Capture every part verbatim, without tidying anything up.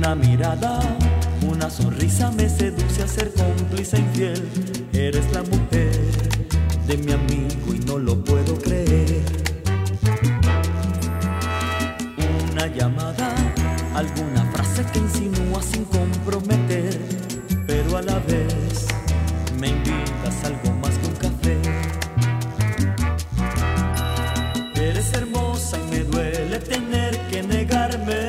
Una mirada, una sonrisa me seduce a ser cómplice infiel. Eres la mujer de mi amigo y no lo puedo creer. Una llamada, alguna frase que insinúa sin comprometer, pero a la vez me invitas a algo más que un café. Eres hermosa y me duele tener que negarme,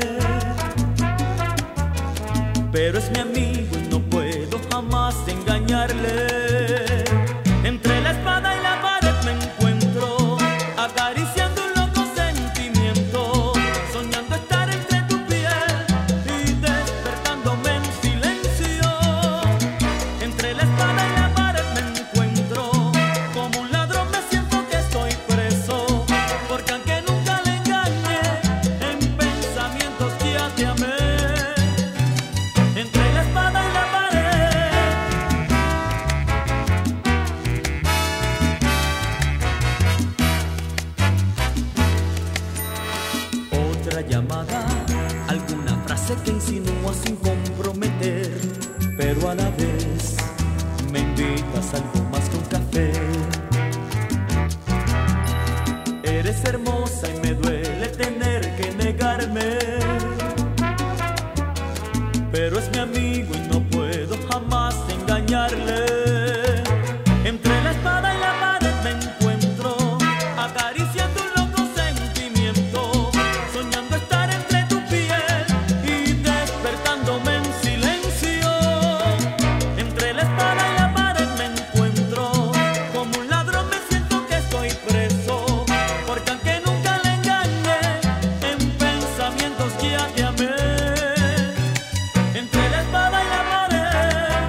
pero es mi amigo y no puedo jamás engañarle. Entre la espada y la pared me encuentro, acariciando un loco sentimiento, soñando estar entre tu piel y despertándome en silencio. Entre la espada y la pared me encuentro, como un ladrón me siento que estoy preso, porque aunque nunca le engañé, en pensamientos ya te amé. Entre la espada y la pared, otra llamada, alguna frase que insinúa sin comprometer, pero a la vez me invitas a algo más que un café. Eres hermosa y me duele tener que negarme, pero es mi amigo y no puedo jamás engañarle. Entre la espada y la pared me encuentro, acariciando un loco sentimiento, soñando estar entre tu piel y despertándome en silencio. Entre la espada y la pared me encuentro, como un ladrón me siento que estoy preso, porque aunque nunca le engañé, en pensamientos ya te amé. Entre la espada y la pared,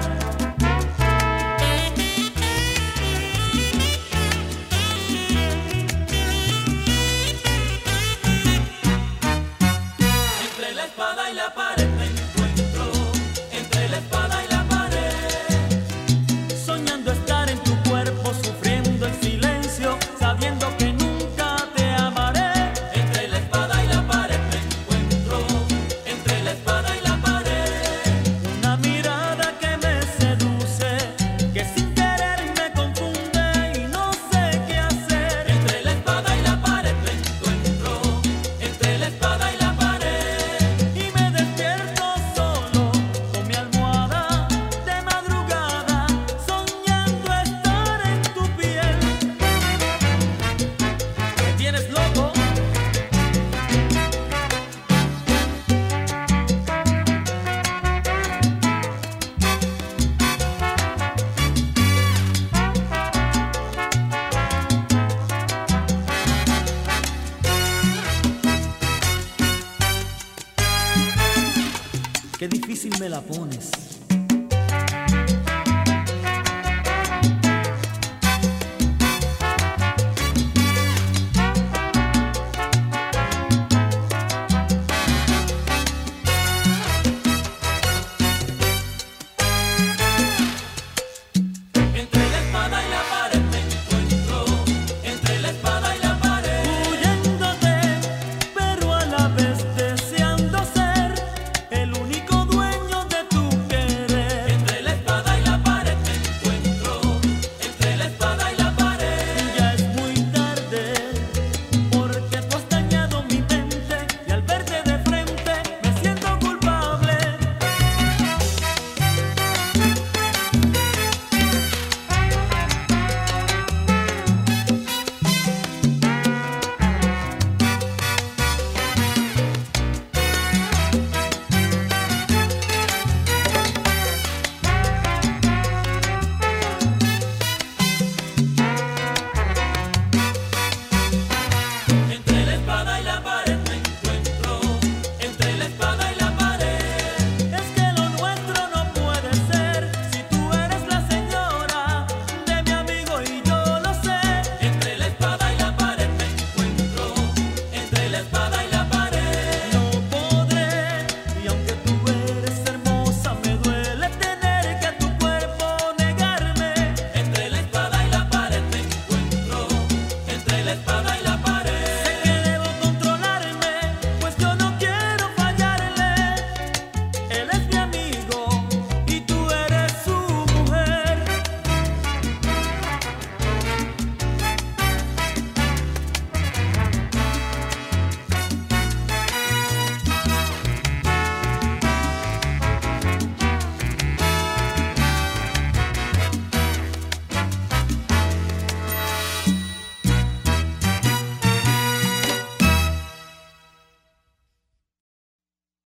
entre la espada y la pared me encuentro, entre la espada y la pared, soñando estar en tu cuerpo, sufriendo en silencio, sabiendo que nunca te amaré. Entre la espada y la pared me encuentro, entre la espada y la pared, una mirada que me seduce, que sin querer me confunde y no sé qué hacer. Entre la espada y la pared me encuentro, entre la espada y la pared, y me despierto solo con mi almohada de madrugada, soñando estar en tu piel. ¿Me tienes loco? Qué difícil me la pones.